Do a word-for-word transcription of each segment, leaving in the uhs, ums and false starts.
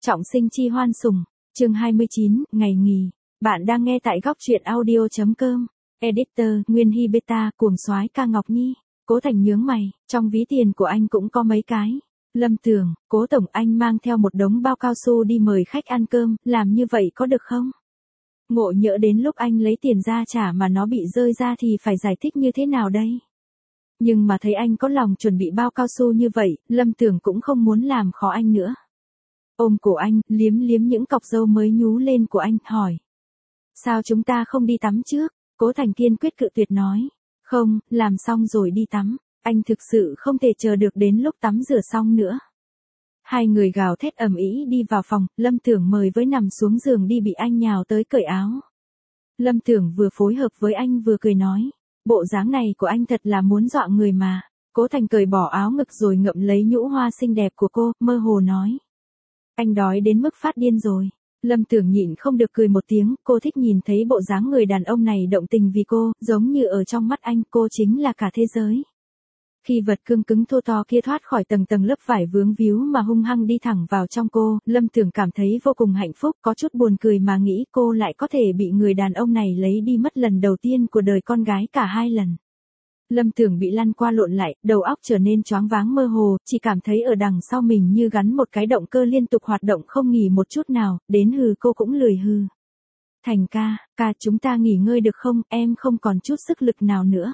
Trọng sinh chi hoan sùng, chương hai mươi chín, ngày nghỉ. Bạn đang nghe tại góc truyện audio.com. Editor, Nguyên Hy Beta, cuồng soái ca Ngọc Nhi. Cố Thành nhướng mày, trong ví tiền của anh cũng có mấy cái. Lâm Tưởng, Cố Tổng, anh mang theo một đống bao cao su đi mời khách ăn cơm, làm như vậy có được không? Ngộ nhỡ đến lúc anh lấy tiền ra trả mà nó bị rơi ra thì phải giải thích như thế nào đây? Nhưng mà thấy anh có lòng chuẩn bị bao cao su như vậy, Lâm Tưởng cũng không muốn làm khó anh nữa. Ôm cổ anh, liếm liếm những cọc râu mới nhú lên của anh, hỏi. Sao chúng ta không đi tắm trước? Cố Thành kiên quyết cự tuyệt nói. Không, làm xong rồi đi tắm. Anh thực sự không thể chờ được đến lúc tắm rửa xong nữa. Hai người gào thét ầm ĩ đi vào phòng, Lâm Tưởng mời với nằm xuống giường đi bị anh nhào tới cởi áo. Lâm Tưởng vừa phối hợp với anh vừa cười nói. Bộ dáng này của anh thật là muốn dọa người mà. Cố Thành cởi bỏ áo ngực rồi ngậm lấy nhũ hoa xinh đẹp của cô, mơ hồ nói. Anh đói đến mức phát điên rồi. Lâm Tưởng nhịn không được cười một tiếng, cô thích nhìn thấy bộ dáng người đàn ông này động tình vì cô, giống như ở trong mắt anh cô chính là cả thế giới. Khi vật cương cứng thô to kia thoát khỏi tầng tầng lớp vải vướng víu mà hung hăng đi thẳng vào trong cô, Lâm Tưởng cảm thấy vô cùng hạnh phúc, có chút buồn cười mà nghĩ cô lại có thể bị người đàn ông này lấy đi mất lần đầu tiên của đời con gái cả hai lần. Lâm Tưởng bị lăn qua lộn lại, đầu óc trở nên choáng váng mơ hồ, chỉ cảm thấy ở đằng sau mình như gắn một cái động cơ liên tục hoạt động không nghỉ một chút nào, đến hừ cô cũng lười hừ. Thành ca, ca chúng ta nghỉ ngơi được không, em không còn chút sức lực nào nữa.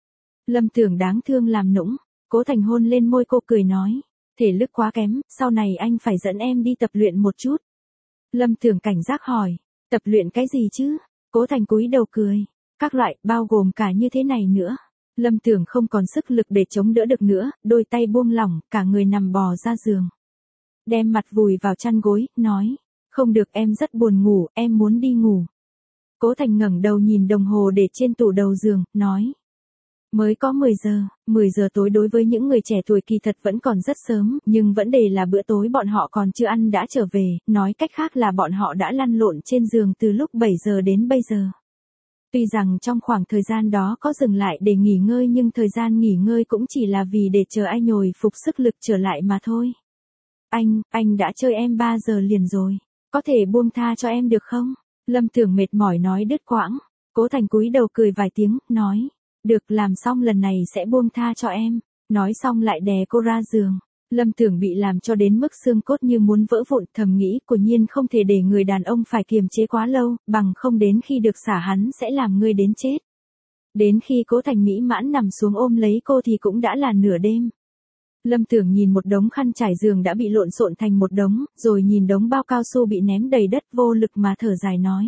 Lâm Tưởng đáng thương làm nũng, Cố Thành hôn lên môi cô cười nói, thể lực quá kém, sau này anh phải dẫn em đi tập luyện một chút. Lâm Tưởng cảnh giác hỏi, tập luyện cái gì chứ? Cố Thành cúi đầu cười, các loại bao gồm cả như thế này nữa. Lâm Tưởng không còn sức lực để chống đỡ được nữa, đôi tay buông lỏng, cả người nằm bò ra giường. Đem mặt vùi vào chăn gối, nói, không được em rất buồn ngủ, em muốn đi ngủ. Cố Thành ngẩng đầu nhìn đồng hồ để trên tủ đầu giường, nói. Mới có mười giờ, mười giờ tối đối với những người trẻ tuổi kỳ thật vẫn còn rất sớm, nhưng vấn đề là bữa tối bọn họ còn chưa ăn đã trở về, nói cách khác là bọn họ đã lăn lộn trên giường từ lúc bảy giờ đến bây giờ. Tuy rằng trong khoảng thời gian đó có dừng lại để nghỉ ngơi nhưng thời gian nghỉ ngơi cũng chỉ là vì để chờ anh nhồi phục sức lực trở lại mà thôi. Anh, anh đã chơi em ba giờ liền rồi, có thể buông tha cho em được không? Lâm Tưởng mệt mỏi nói đứt quãng, Cố Thành cúi đầu cười vài tiếng, nói, được làm xong lần này sẽ buông tha cho em, nói xong lại đè cô ra giường. Lâm Tưởng bị làm cho đến mức xương cốt như muốn vỡ vụn, thầm nghĩ quả nhiên không thể để người đàn ông phải kiềm chế quá lâu, bằng không đến khi được xả hắn sẽ làm ngươi đến chết. Đến khi Cố Thành mỹ mãn nằm xuống ôm lấy cô thì cũng đã là nửa đêm. Lâm Tưởng nhìn một đống khăn trải giường đã bị lộn xộn thành một đống, rồi nhìn đống bao cao su bị ném đầy đất vô lực mà thở dài nói.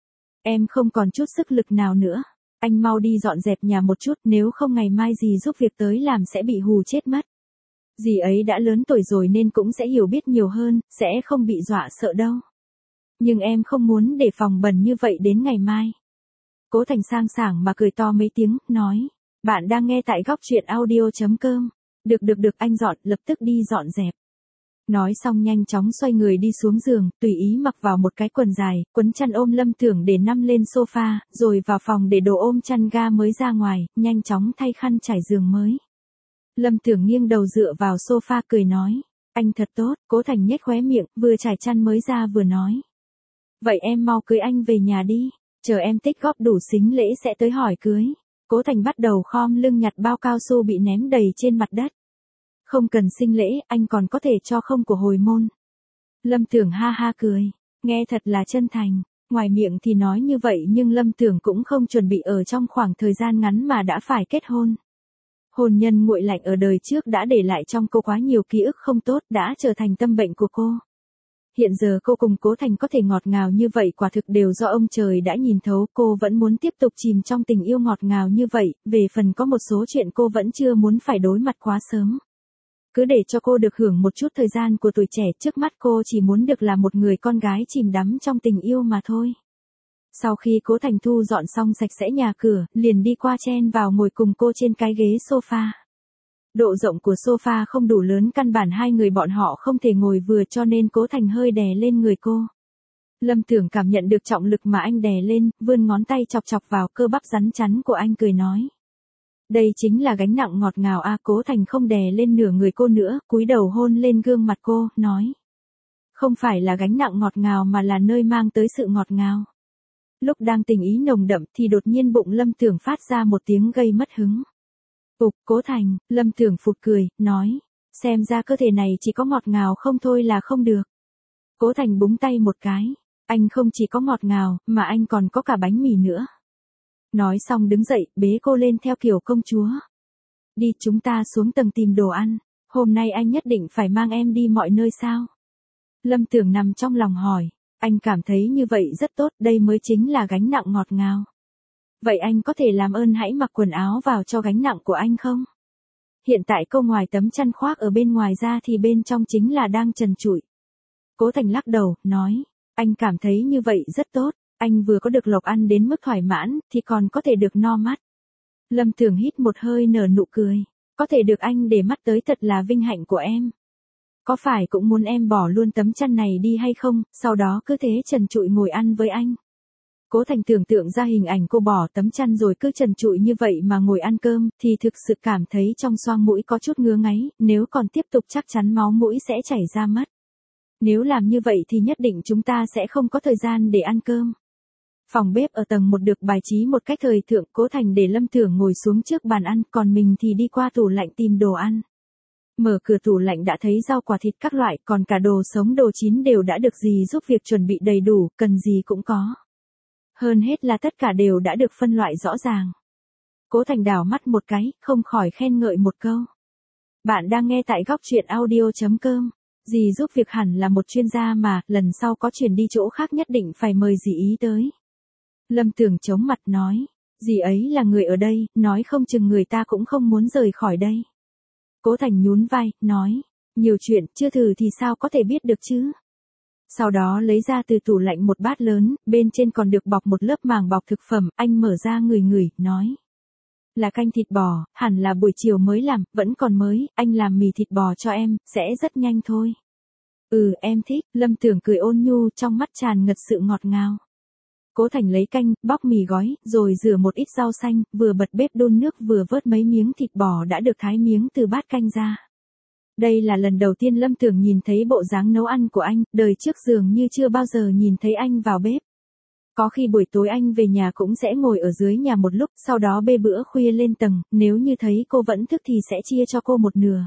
Em không còn chút sức lực nào nữa, anh mau đi dọn dẹp nhà một chút nếu không ngày mai dì giúp việc tới làm sẽ bị hù chết mất. Dì ấy đã lớn tuổi rồi nên cũng sẽ hiểu biết nhiều hơn, sẽ không bị dọa sợ đâu. Nhưng em không muốn để phòng bẩn như vậy đến ngày mai. Cố Thành sang sảng mà cười to mấy tiếng, nói. Bạn đang nghe tại góc truyện audio.com. Được được được anh dọn, lập tức đi dọn dẹp. Nói xong nhanh chóng xoay người đi xuống giường, tùy ý mặc vào một cái quần dài, quấn chăn ôm Lâm Tưởng để nằm lên sofa, rồi vào phòng để đồ ôm chăn ga mới ra ngoài, nhanh chóng thay khăn trải giường mới. Lâm Tưởng nghiêng đầu dựa vào sofa cười nói, anh thật tốt. Cố Thành nhếch khóe miệng, vừa trải chăn mới ra vừa nói. Vậy em mau cưới anh về nhà đi, chờ em tích góp đủ sính lễ sẽ tới hỏi cưới. Cố Thành bắt đầu khom lưng nhặt bao cao su bị ném đầy trên mặt đất. Không cần sinh lễ, anh còn có thể cho không của hồi môn. Lâm Tưởng ha ha cười, nghe thật là chân thành, ngoài miệng thì nói như vậy nhưng Lâm Tưởng cũng không chuẩn bị ở trong khoảng thời gian ngắn mà đã phải kết hôn. Hôn nhân nguội lạnh ở đời trước đã để lại trong cô quá nhiều ký ức không tốt, đã trở thành tâm bệnh của cô. Hiện giờ cô cùng Cố Thành có thể ngọt ngào như vậy quả thực đều do ông trời đã nhìn thấu, cô vẫn muốn tiếp tục chìm trong tình yêu ngọt ngào như vậy, về phần có một số chuyện cô vẫn chưa muốn phải đối mặt quá sớm. Cứ để cho cô được hưởng một chút thời gian của tuổi trẻ, trước mắt cô chỉ muốn được là một người con gái chìm đắm trong tình yêu mà thôi. Sau khi Cố Thành thu dọn xong sạch sẽ nhà cửa, liền đi qua chen vào ngồi cùng cô trên cái ghế sofa. Độ rộng của sofa không đủ lớn, căn bản hai người bọn họ không thể ngồi vừa cho nên Cố Thành hơi đè lên người cô. Lâm Tưởng cảm nhận được trọng lực mà anh đè lên, vươn ngón tay chọc chọc vào cơ bắp rắn chắn của anh cười nói. Đây chính là gánh nặng ngọt ngào a. Cố Thành không đè lên nửa người cô nữa, cúi đầu hôn lên gương mặt cô, nói. Không phải là gánh nặng ngọt ngào mà là nơi mang tới sự ngọt ngào. Lúc đang tình ý nồng đậm thì đột nhiên bụng Lâm Tưởng phát ra một tiếng gây mất hứng. Ục, Cố Thành, Lâm Tưởng phụt cười, nói, xem ra cơ thể này chỉ có ngọt ngào không thôi là không được. Cố Thành búng tay một cái, anh không chỉ có ngọt ngào, mà anh còn có cả bánh mì nữa. Nói xong đứng dậy, bế cô lên theo kiểu công chúa. Đi, chúng ta xuống tầng tìm đồ ăn, hôm nay anh nhất định phải mang em đi mọi nơi sao? Lâm Tưởng nằm trong lòng hỏi, anh cảm thấy như vậy rất tốt, đây mới chính là gánh nặng ngọt ngào. Vậy anh có thể làm ơn hãy mặc quần áo vào cho gánh nặng của anh không? Hiện tại cô ngoài tấm chăn khoác ở bên ngoài ra thì bên trong chính là đang trần trụi. Cố Thành lắc đầu, nói, anh cảm thấy như vậy rất tốt, anh vừa có được lộc ăn đến mức thỏa mãn, thì còn có thể được no mắt. Lâm Tưởng hít một hơi nở nụ cười, có thể được anh để mắt tới thật là vinh hạnh của em. Có phải cũng muốn em bỏ luôn tấm chăn này đi hay không, sau đó cứ thế trần trụi ngồi ăn với anh. Cố Thành tưởng tượng ra hình ảnh cô bỏ tấm chăn rồi cứ trần trụi như vậy mà ngồi ăn cơm, thì thực sự cảm thấy trong xoang mũi có chút ngứa ngáy, nếu còn tiếp tục chắc chắn máu mũi sẽ chảy ra mất. Nếu làm như vậy thì nhất định chúng ta sẽ không có thời gian để ăn cơm. Phòng bếp ở tầng một được bài trí một cách thời thượng, Cố Thành để Lâm Tưởng ngồi xuống trước bàn ăn, còn mình thì đi qua tủ lạnh tìm đồ ăn. Mở cửa tủ lạnh đã thấy rau quả thịt các loại, còn cả đồ sống đồ chín đều đã được dì giúp việc chuẩn bị đầy đủ, cần gì cũng có. Hơn hết là tất cả đều đã được phân loại rõ ràng. Cố Thành đảo mắt một cái, không khỏi khen ngợi một câu. Bạn đang nghe tại góc truyện audio chấm com. Dì giúp việc hẳn là một chuyên gia mà, lần sau có chuyển đi chỗ khác nhất định phải mời dì ý tới. Lâm Tưởng chống mặt nói, dì ấy là người ở đây, nói không chừng người ta cũng không muốn rời khỏi đây. Cố Thành nhún vai, nói, nhiều chuyện, chưa thử thì sao có thể biết được chứ. Sau đó lấy ra từ tủ lạnh một bát lớn, bên trên còn được bọc một lớp màng bọc thực phẩm, anh mở ra ngửi ngửi, nói. Là canh thịt bò, hẳn là buổi chiều mới làm, vẫn còn mới, anh làm mì thịt bò cho em, sẽ rất nhanh thôi. Ừ, em thích, Lâm Tưởng cười ôn nhu, trong mắt tràn ngập sự ngọt ngào. Cố Thành lấy canh, bóc mì gói, rồi rửa một ít rau xanh, vừa bật bếp đun nước vừa vớt mấy miếng thịt bò đã được thái miếng từ bát canh ra. Đây là lần đầu tiên Lâm Tưởng nhìn thấy bộ dáng nấu ăn của anh, đời trước dường như chưa bao giờ nhìn thấy anh vào bếp. Có khi buổi tối anh về nhà cũng sẽ ngồi ở dưới nhà một lúc, sau đó bê bữa khuya lên tầng, nếu như thấy cô vẫn thức thì sẽ chia cho cô một nửa.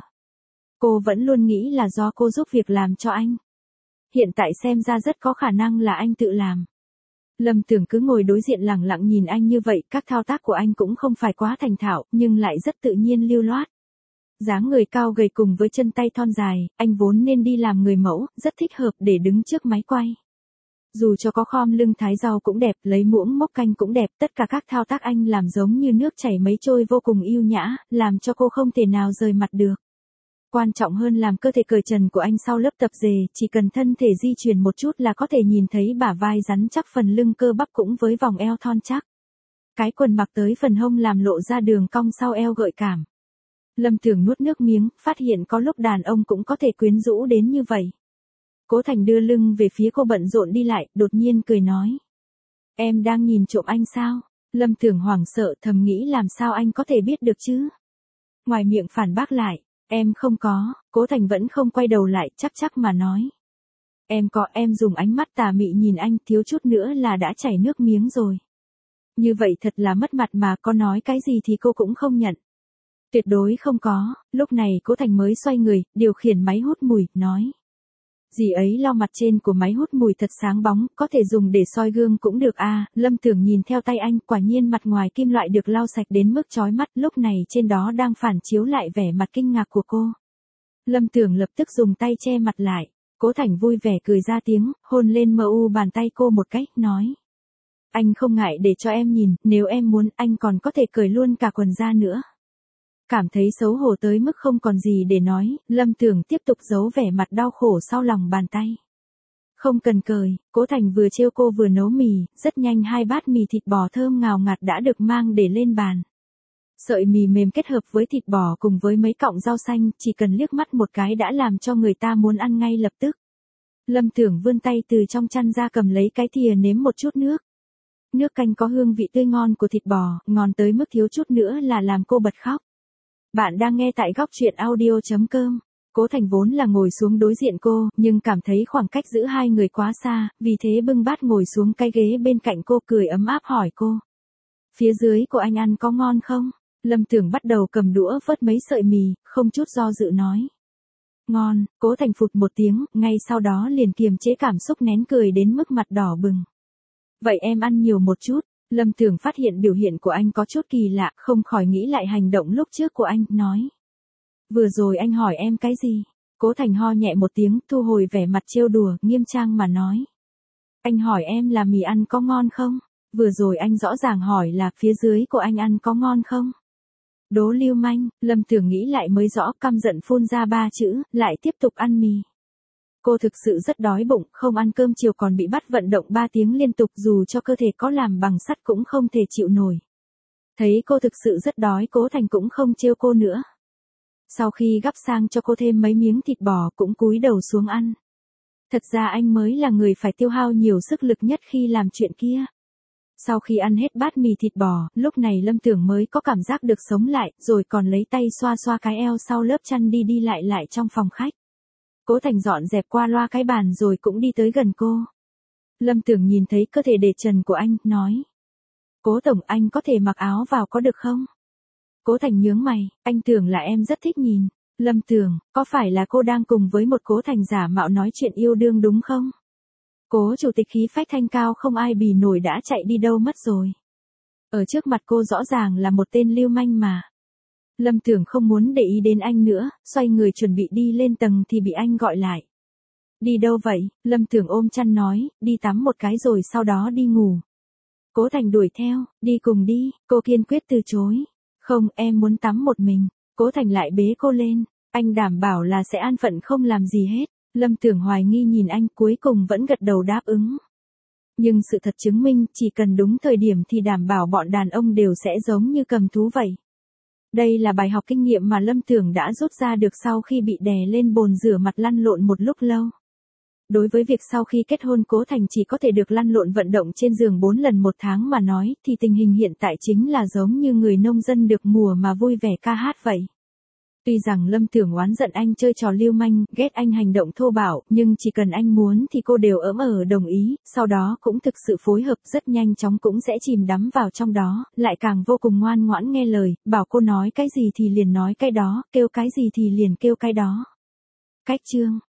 Cô vẫn luôn nghĩ là do cô giúp việc làm cho anh. Hiện tại xem ra rất có khả năng là anh tự làm. Lâm Tưởng cứ ngồi đối diện lẳng lặng nhìn anh như vậy, các thao tác của anh cũng không phải quá thành thạo, nhưng lại rất tự nhiên lưu loát. Dáng người cao gầy cùng với chân tay thon dài, anh vốn nên đi làm người mẫu, rất thích hợp để đứng trước máy quay. Dù cho có khom lưng thái rau cũng đẹp, lấy muỗng mốc canh cũng đẹp, tất cả các thao tác anh làm giống như nước chảy mấy trôi vô cùng yêu nhã, làm cho cô không thể nào rời mặt được. Quan trọng hơn làm cơ thể cởi trần của anh sau lớp tập dề, chỉ cần thân thể di chuyển một chút là có thể nhìn thấy bả vai rắn chắc, phần lưng cơ bắp cũng với vòng eo thon chắc. Cái quần mặc tới phần hông làm lộ ra đường cong sau eo gợi cảm. Lâm Tưởng nuốt nước miếng, phát hiện có lúc đàn ông cũng có thể quyến rũ đến như vậy. Cố Thành đưa lưng về phía cô bận rộn đi lại, đột nhiên cười nói. Em đang nhìn trộm anh sao? Lâm Tưởng hoảng sợ thầm nghĩ làm sao anh có thể biết được chứ? Ngoài miệng phản bác lại, em không có, Cố Thành vẫn không quay đầu lại, chắc chắc mà nói. Em có, em dùng ánh mắt tà mị nhìn anh, thiếu chút nữa là đã chảy nước miếng rồi. Như vậy thật là mất mặt mà, có nói cái gì thì cô cũng không nhận. Tuyệt đối không có, lúc này Cố Thành mới xoay người, điều khiển máy hút mùi, nói. Dì ấy lau mặt trên của máy hút mùi thật sáng bóng, có thể dùng để soi gương cũng được à, Lâm Tưởng nhìn theo tay anh, quả nhiên mặt ngoài kim loại được lau sạch đến mức chói mắt, lúc này trên đó đang phản chiếu lại vẻ mặt kinh ngạc của cô. Lâm Tưởng lập tức dùng tay che mặt lại, Cố Thành vui vẻ cười ra tiếng, hôn lên mờ u bàn tay cô một cách, nói. Anh không ngại để cho em nhìn, nếu em muốn anh còn có thể cởi luôn cả quần ra nữa. Cảm thấy xấu hổ tới mức không còn gì để nói, Lâm Tưởng tiếp tục giấu vẻ mặt đau khổ sau lòng bàn tay. Không cần cởi, Cố Thành vừa trêu cô vừa nấu mì, rất nhanh hai bát mì thịt bò thơm ngào ngạt đã được mang để lên bàn. Sợi mì mềm kết hợp với thịt bò cùng với mấy cọng rau xanh, chỉ cần liếc mắt một cái đã làm cho người ta muốn ăn ngay lập tức. Lâm Tưởng vươn tay từ trong chăn ra cầm lấy cái thìa nếm một chút nước. Nước canh có hương vị tươi ngon của thịt bò, ngon tới mức thiếu chút nữa là làm cô bật khóc. Bạn đang nghe tại góc truyện audio chấm com. Cố Thành vốn là ngồi xuống đối diện cô, nhưng cảm thấy khoảng cách giữa hai người quá xa, vì thế bưng bát ngồi xuống cái ghế bên cạnh cô, cười ấm áp hỏi cô. Phía dưới của anh ăn có ngon không? Lâm Tưởng bắt đầu cầm đũa vớt mấy sợi mì, không chút do dự nói. Ngon. Cố Thành phụt một tiếng, ngay sau đó liền kiềm chế cảm xúc nén cười đến mức mặt đỏ bừng. Vậy em ăn nhiều một chút. Lâm Tưởng phát hiện biểu hiện của anh có chút kỳ lạ, không khỏi nghĩ lại hành động lúc trước của anh, nói. Vừa rồi anh hỏi em cái gì? Cố Thành ho nhẹ một tiếng, thu hồi vẻ mặt trêu đùa, nghiêm trang mà nói. Anh hỏi em là mì ăn có ngon không? Vừa rồi anh rõ ràng hỏi là phía dưới của anh ăn có ngon không? Đố lưu manh. Lâm Tưởng nghĩ lại mới rõ, căm giận phun ra ba chữ, lại tiếp tục ăn mì. Cô thực sự rất đói bụng, không ăn cơm chiều còn bị bắt vận động ba tiếng liên tục, dù cho cơ thể có làm bằng sắt cũng không thể chịu nổi. Thấy cô thực sự rất đói, Cố Thành cũng không trêu cô nữa. Sau khi gắp sang cho cô thêm mấy miếng thịt bò, cũng cúi đầu xuống ăn. Thật ra anh mới là người phải tiêu hao nhiều sức lực nhất khi làm chuyện kia. Sau khi ăn hết bát mì thịt bò, lúc này Lâm Tưởng mới có cảm giác được sống lại, rồi còn lấy tay xoa xoa cái eo sau lớp chăn đi đi lại lại trong phòng khách. Cố Thành dọn dẹp qua loa cái bàn rồi cũng đi tới gần cô. Lâm Tưởng nhìn thấy cơ thể để trần của anh, nói. Cố tổng, anh có thể mặc áo vào có được không? Cố Thành nhướng mày, anh tưởng là em rất thích nhìn. Lâm Tưởng, có phải là cô đang cùng với một Cố Thành giả mạo nói chuyện yêu đương đúng không? Cố chủ tịch khí phách thanh cao không ai bì nổi đã chạy đi đâu mất rồi. Ở trước mặt cô rõ ràng là một tên lưu manh mà. Lâm Tưởng không muốn để ý đến anh nữa, xoay người chuẩn bị đi lên tầng thì bị anh gọi lại. Đi đâu vậy? Lâm Tưởng ôm chăn nói, đi tắm một cái rồi sau đó đi ngủ. Cố Thành đuổi theo, đi cùng đi, cô kiên quyết từ chối. Không, em muốn tắm một mình. Cố Thành lại bế cô lên, anh đảm bảo là sẽ an phận không làm gì hết. Lâm Tưởng hoài nghi nhìn anh, cuối cùng vẫn gật đầu đáp ứng. Nhưng sự thật chứng minh, chỉ cần đúng thời điểm thì đảm bảo bọn đàn ông đều sẽ giống như cầm thú vậy. Đây là bài học kinh nghiệm mà Lâm Tưởng đã rút ra được sau khi bị đè lên bồn rửa mặt lăn lộn một lúc lâu. Đối với việc sau khi kết hôn Cố Thành chỉ có thể được lăn lộn vận động trên giường bốn lần một tháng mà nói, thì tình hình hiện tại chính là giống như người nông dân được mùa mà vui vẻ ca hát vậy. Tuy rằng Lâm Tưởng oán giận anh chơi trò lưu manh, ghét anh hành động thô bạo, nhưng chỉ cần anh muốn thì cô đều ỡm ở đồng ý, sau đó cũng thực sự phối hợp, rất nhanh chóng cũng sẽ chìm đắm vào trong đó, lại càng vô cùng ngoan ngoãn nghe lời, bảo cô nói cái gì thì liền nói cái đó, kêu cái gì thì liền kêu cái đó. Cách chương